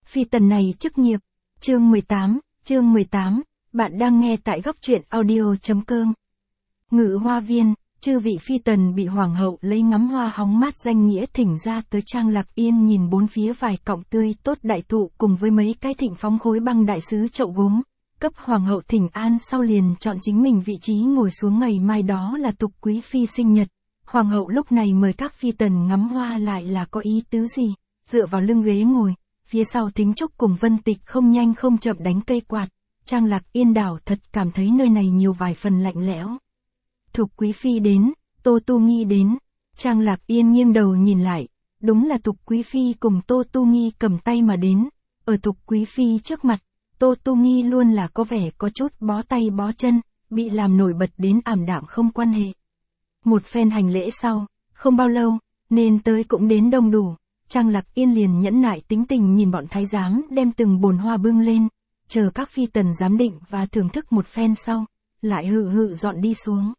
Phi tần này chức nghiệp. Chương 18, bạn đang nghe tại góc truyện audio.com. Ngự hoa viên, chư vị phi tần bị hoàng hậu lấy ngắm hoa hóng mát danh nghĩa thỉnh ra tới Trang Lạc Yên nhìn bốn phía vài cọng tươi tốt đại thụ cùng với mấy cái thịnh phóng khối băng đại sứ chậu gốm. Cấp hoàng hậu thỉnh an sau liền chọn chính mình vị trí ngồi xuống, ngày mai đó là tục quý phi sinh nhật. Hoàng hậu lúc này mời các phi tần ngắm hoa lại là có ý tứ gì, dựa vào lưng ghế ngồi, phía sau Thính Trúc cùng Vân Tịch không nhanh không chậm đánh cây quạt. Trang Lạc Yên đảo thật cảm thấy nơi này nhiều vài phần lạnh lẽo. Thục quý phi đến, Tô Tu Nghi đến. Trang Lạc Yên nghiêng đầu nhìn lại, đúng là Thục quý phi cùng Tô Tu Nghi cầm tay mà đến. Ở Thục quý phi trước mặt, Tô Tu Nghi luôn là có vẻ có chút bó tay bó chân, bị làm nổi bật đến ảm đạm không quan hệ. Một phen hành lễ sau, không bao lâu, nên tới cũng đến đông đủ. Trang Lạc Yên liền nhẫn nại tính tình nhìn bọn thái giám đem từng bồn hoa bưng lên, chờ các phi tần giám định và thưởng thức một phen sau, lại hự hự dọn đi xuống.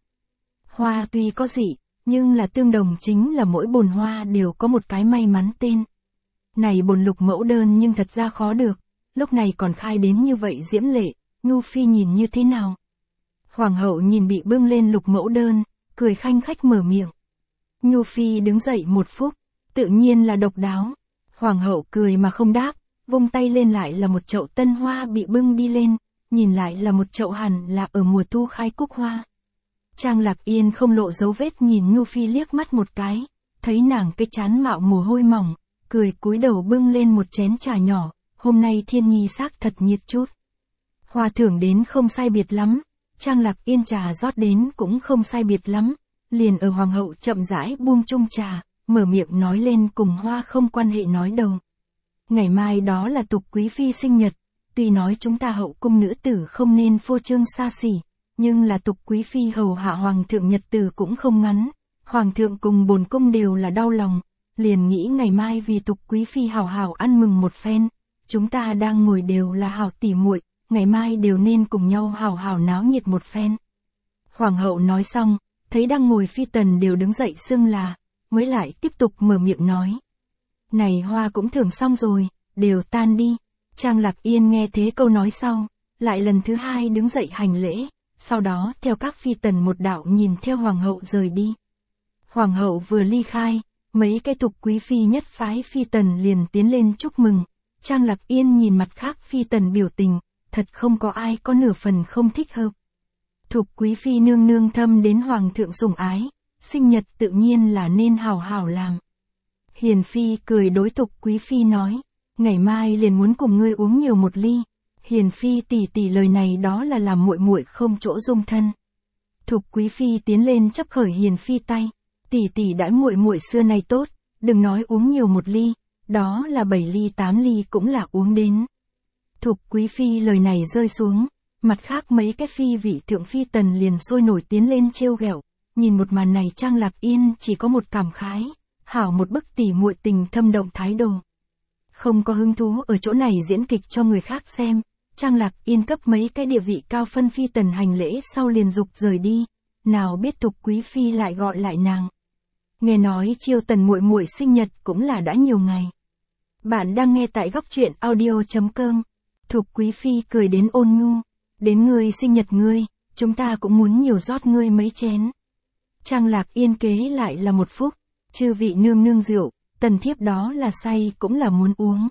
Hoa tuy có dị, nhưng là tương đồng, chính là mỗi bồn hoa đều có một cái may mắn tên. Này bồn lục mẫu đơn nhưng thật ra khó được, lúc này còn khai đến như vậy diễm lệ, Nhu Phi nhìn như thế nào? Hoàng hậu nhìn bị bưng lên lục mẫu đơn, cười khanh khách mở miệng. Nhu Phi đứng dậy một phút, tự nhiên là độc đáo. Hoàng hậu cười mà không đáp, vung tay lên lại là một chậu tân hoa bị bưng đi lên, nhìn lại là một chậu hẳn là ở mùa thu khai cúc hoa. Trang Lạc Yên không lộ dấu vết nhìn Nhu Phi liếc mắt một cái, thấy nàng cái trán mạo mồ hôi mỏng, cười cúi đầu bưng lên một chén trà nhỏ, hôm nay thiên nhi xác thật nhiệt chút. Hoa thưởng đến không sai biệt lắm, Trang Lạc Yên trà rót đến cũng không sai biệt lắm, liền ở hoàng hậu chậm rãi buông chung trà, mở miệng nói lên cùng hoa không quan hệ nói đầu. Ngày mai đó là tục quý phi sinh nhật, tuy nói chúng ta hậu cung nữ tử không nên phô trương xa xỉ, nhưng là tục quý phi hầu hạ hoàng thượng nhật tử cũng không ngắn, hoàng thượng cùng bổn cung đều là đau lòng, liền nghĩ ngày mai vì tục quý phi hảo hảo ăn mừng một phen, chúng ta đang ngồi đều là hảo tỉ muội, ngày mai đều nên cùng nhau hảo hảo náo nhiệt một phen. Hoàng hậu nói xong, thấy đang ngồi phi tần đều đứng dậy xưng là, mới lại tiếp tục mở miệng nói. Này hoa cũng thưởng xong rồi, đều tan đi. Trang Lạc Yên nghe thế câu nói sau, lại lần thứ hai đứng dậy hành lễ, sau đó theo các phi tần một đạo nhìn theo hoàng hậu rời đi. Hoàng hậu vừa ly khai, mấy cái tục quý phi nhất phái phi tần liền tiến lên chúc mừng. Trang Lạc Yên nhìn mặt khác phi tần biểu tình, thật không có ai có nửa phần không thích hợp. Thục quý phi nương nương thâm đến hoàng thượng sủng ái, sinh nhật tự nhiên là nên hảo hảo làm. Hiền phi cười đối Thục quý phi nói, ngày mai liền muốn cùng ngươi uống nhiều một ly. Hiền phi tỷ tỷ lời này đó là làm muội muội không chỗ dung thân. Thục quý phi tiến lên chấp khởi Hiền phi tay, tỷ tỷ đãi muội muội xưa nay tốt, đừng nói uống nhiều một ly, đó là 7 ly 8 ly cũng là uống đến. Thục quý phi lời này rơi xuống, mặt khác mấy cái phi vị thượng phi tần liền sôi nổi tiến lên trêu ghẹo, nhìn một màn này Trang Lạc Yên chỉ có một cảm khái, hảo một bức tỉ muội tình thâm động thái độ. Không có hứng thú ở chỗ này diễn kịch cho người khác xem, Trang Lạc Yên cấp mấy cái địa vị cao phân phi tần hành lễ sau liền dục rời đi, nào biết Thục quý phi lại gọi lại nàng. Nghe nói chiêu tần muội muội sinh nhật cũng là đã nhiều ngày. Bạn đang nghe tại góc truyện audio.com. Thục quý phi cười đến ôn nhu, đến ngươi sinh nhật ngươi, chúng ta cũng muốn nhiều rót ngươi mấy chén. Trang Lạc Yên kế lại là một phút, chư vị nương nương rượu, tần thiếp đó là say cũng là muốn uống.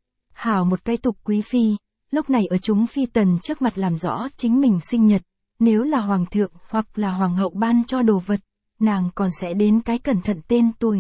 Hảo một cái Thục quý phi, lúc này ở chúng phi tần trước mặt làm rõ chính mình sinh nhật, nếu là hoàng thượng hoặc là hoàng hậu ban cho đồ vật, nàng còn sẽ đến cái cẩn thận tên tuổi.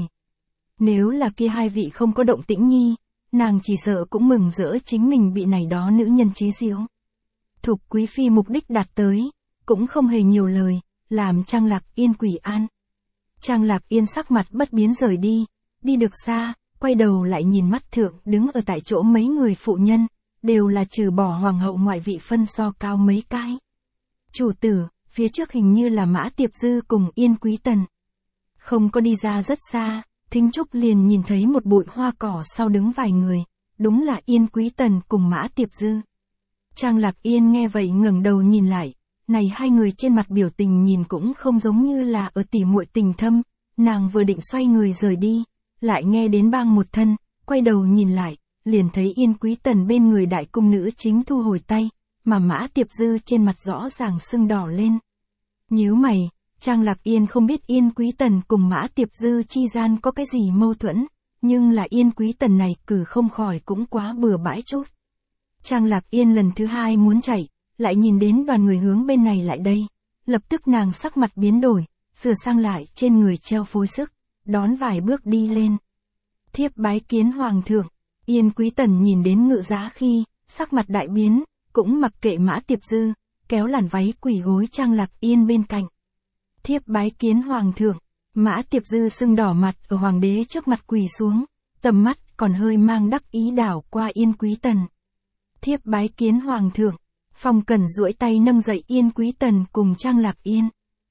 Nếu là kia hai vị không có động tĩnh nhi, nàng chỉ sợ cũng mừng rỡ chính mình bị này đó nữ nhân chí diếu. Thục quý phi mục đích đạt tới, cũng không hề nhiều lời, làm Trang Lạc Yên quỷ an. Trang Lạc Yên sắc mặt bất biến rời đi, đi được xa, quay đầu lại nhìn mắt thượng đứng ở tại chỗ mấy người phụ nhân, đều là trừ bỏ hoàng hậu ngoại vị phân so cao mấy cái. Chủ tử, phía trước hình như là Mã Tiệp Dư cùng Yên Quý Tần. Không có đi ra rất xa, Thính Trúc liền nhìn thấy một bụi hoa cỏ sau đứng vài người, đúng là Yên Quý Tần cùng Mã Tiệp Dư. Trang Lạc Yên nghe vậy ngẩng đầu nhìn lại, này hai người trên mặt biểu tình nhìn cũng không giống như là ở tỉ muội tình thâm, nàng vừa định xoay người rời đi, lại nghe đến bang một thân, quay đầu nhìn lại, liền thấy Yên Quý Tần bên người đại cung nữ chính thu hồi tay, mà Mã Tiệp Dư trên mặt rõ ràng sưng đỏ lên. Nhíu mày, Trang Lạc Yên không biết Yên Quý Tần cùng Mã Tiệp Dư chi gian có cái gì mâu thuẫn, nhưng là Yên Quý Tần này cử không khỏi cũng quá bừa bãi chút. Trang Lạc Yên lần thứ hai muốn chạy, lại nhìn đến đoàn người hướng bên này lại đây, lập tức nàng sắc mặt biến đổi, sửa sang lại trên người treo phối sức, đón vài bước đi lên. Thiếp bái kiến hoàng thượng. Yên Quý Tần nhìn đến Ngự Giá khi, sắc mặt đại biến, cũng mặc kệ Mã Tiệp Dư, kéo làn váy quỳ gối Trang Lạc Yên bên cạnh. Thiếp bái kiến hoàng thượng. Mã Tiệp Dư sưng đỏ mặt ở hoàng đế trước mặt quỳ xuống, tầm mắt còn hơi mang đắc ý đảo qua Yên Quý Tần. Thiếp bái kiến hoàng thượng. Phong Cẩn duỗi tay nâng dậy Yên Quý Tần cùng Trang Lạc Yên.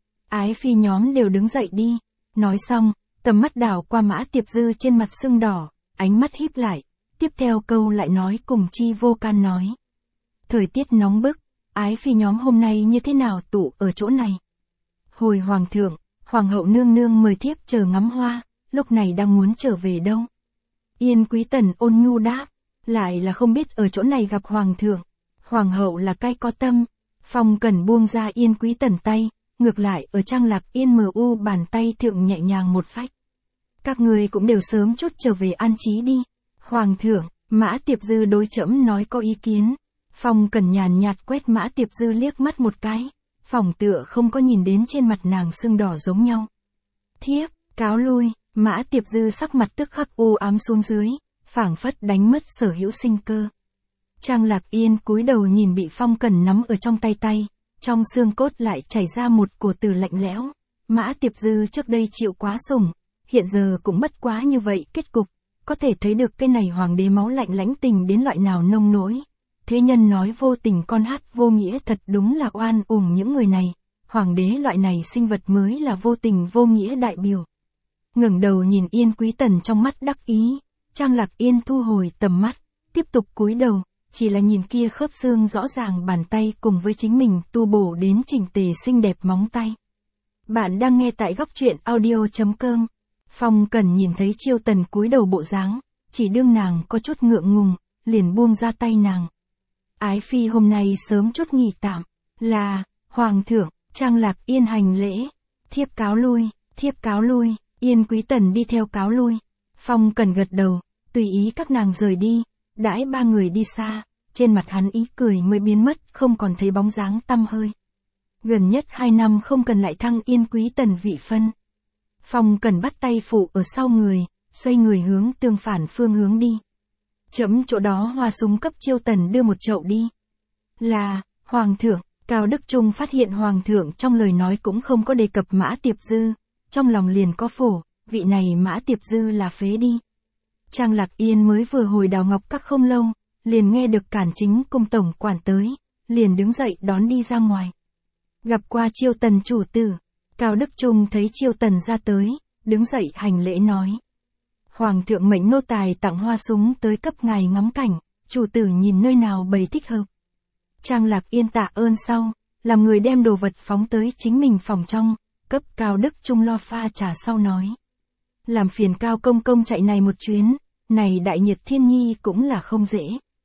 Ái phi nhóm đều đứng dậy đi. Nói xong, tầm mắt đảo qua Mã Tiệp Dư trên mặt sưng đỏ, ánh mắt híp lại, tiếp theo câu lại nói cùng Chi Vô Can nói. Thời tiết nóng bức, ái phi nhóm hôm nay như thế nào tụ ở chỗ này? Hồi hoàng thượng, hoàng hậu nương nương mời thiếp chờ ngắm hoa, lúc này đang muốn trở về đâu? Yên Quý Tần ôn nhu đáp, lại là không biết ở chỗ này gặp hoàng thượng. Hoàng hậu là cai có tâm. Phong Cẩn buông ra Yên Quý Tần tay, ngược lại ở Trang Lạc Yên mu bàn tay thượng nhẹ nhàng một phách. Các người cũng đều sớm chút trở về an trí đi. Hoàng thượng, Mã Tiệp Dư đối trẫm nói có ý kiến. Phong Cẩn nhàn nhạt quét Mã Tiệp Dư liếc mắt một cái, phỏng tựa không có nhìn đến trên mặt nàng sưng đỏ giống nhau. Thiếp, cáo lui. Mã Tiệp Dư sắc mặt tức khắc u ám xuống dưới, phảng phất đánh mất sở hữu sinh cơ. Trang Lạc Yên cúi đầu nhìn bị Phong Cẩn nắm ở trong tay, trong xương cốt lại chảy ra một cổ từ lạnh lẽo. Mã Tiệp Dư trước đây chịu quá sủng, hiện giờ cũng bất quá như vậy kết cục, có thể thấy được cái này hoàng đế máu lạnh lãnh tình đến loại nào nông nỗi. Thế nhân nói vô tình con hát vô nghĩa thật đúng là oan uổng những người này, hoàng đế loại này sinh vật mới là vô tình vô nghĩa đại biểu. Ngẩng đầu nhìn Yên Quý Tần trong mắt đắc ý, Trang Lạc Yên thu hồi tầm mắt, tiếp tục cúi đầu, chỉ là nhìn kia khớp xương rõ ràng bàn tay cùng với chính mình tu bổ đến chỉnh tề xinh đẹp móng tay. Bạn đang nghe tại góc truyện audio.com. Phong Cẩn nhìn thấy Chiêu Tần cúi đầu bộ dáng, chỉ đương nàng có chút ngượng ngùng, liền buông ra tay nàng. Ái phi hôm nay sớm chút nghỉ tạm, là, hoàng thượng. Trang Lạc Yên hành lễ, thiếp cáo lui, thiếp cáo lui. Yên Quý Tần đi theo cáo lui. Phong Cẩn gật đầu, tùy ý các nàng rời đi, đãi ba người đi xa, trên mặt hắn ý cười mới biến mất, không còn thấy bóng dáng tăm hơi. Gần nhất 2 năm không cần lại thăng Yên Quý Tần vị phân. Phong Cẩn bắt tay phụ ở sau người, xoay người hướng tương phản phương hướng đi. Chấm chỗ đó Hoa Súng cấp Chiêu Tần đưa một chậu đi. Là, hoàng thượng. Cao Đức Trung phát hiện hoàng thượng trong lời nói cũng không có đề cập Mã Tiệp Dư, trong lòng liền có phổ, vị này Mã Tiệp Dư là phế đi. Trang Lạc Yên mới vừa hồi Đào Ngọc Các không lâu, liền nghe được Cản Chính cung tổng quản tới, liền đứng dậy đón đi ra ngoài. Gặp qua Chiêu Tần chủ tử, Cao Đức Trung thấy Chiêu Tần ra tới, đứng dậy hành lễ nói. Hoàng thượng mệnh nô tài tặng Hoa Súng tới cấp ngài ngắm cảnh, chủ tử nhìn nơi nào bày thích hợp. Trang Lạc Yên tạ ơn sau, làm người đem đồ vật phóng tới chính mình phòng trong, cấp Cao Đức Trung lo pha trà sau nói. Làm phiền Cao công công chạy này một chuyến, này đại nhiệt thiên nhi cũng là không dễ.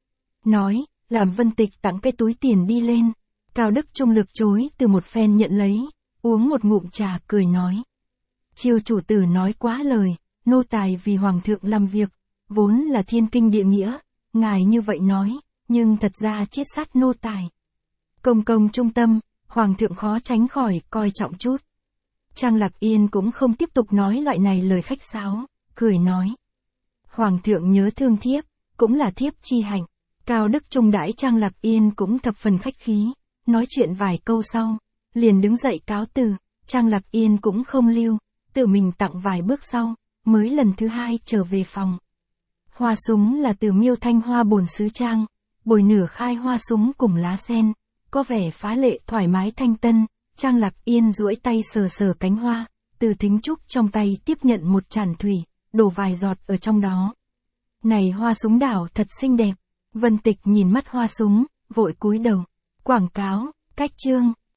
Nói, làm Vân Tịch tặng cái túi tiền đi lên, Cao Đức Trung lược chối từ một phen nhận lấy, uống một ngụm trà cười nói. Chiêu chủ tử nói quá lời, nô tài vì hoàng thượng làm việc, vốn là thiên kinh địa nghĩa, ngài như vậy nói, nhưng thật ra chết sát nô tài. Công công trung tâm, hoàng thượng khó tránh khỏi coi trọng chút. Trang Lạc Yên cũng không tiếp tục nói loại này lời khách sáo, cười nói. Hoàng thượng nhớ thương thiếp, cũng là thiếp chi hạnh. Cao Đức Trung đãi Trang Lạc Yên cũng thập phần khách khí, nói chuyện vài câu sau, liền đứng dậy cáo từ, Trang Lạc Yên cũng không lưu, tự mình tặng vài bước sau, mới lần thứ hai trở về phòng. Hoa Súng là từ Miêu Thanh Hoa bồn sứ trang, bồi nửa khai hoa súng cùng lá sen, có vẻ phá lệ thoải mái thanh tân. Trang Lạc Yên duỗi tay sờ sờ cánh hoa, từ thính trúc trong tay tiếp nhận một tràn thủy, đổ vài giọt ở trong đó. Này hoa súng đảo thật xinh đẹp. Vân Tịch nhìn mắt Hoa Súng, vội cúi đầu. Quảng cáo, cách chương.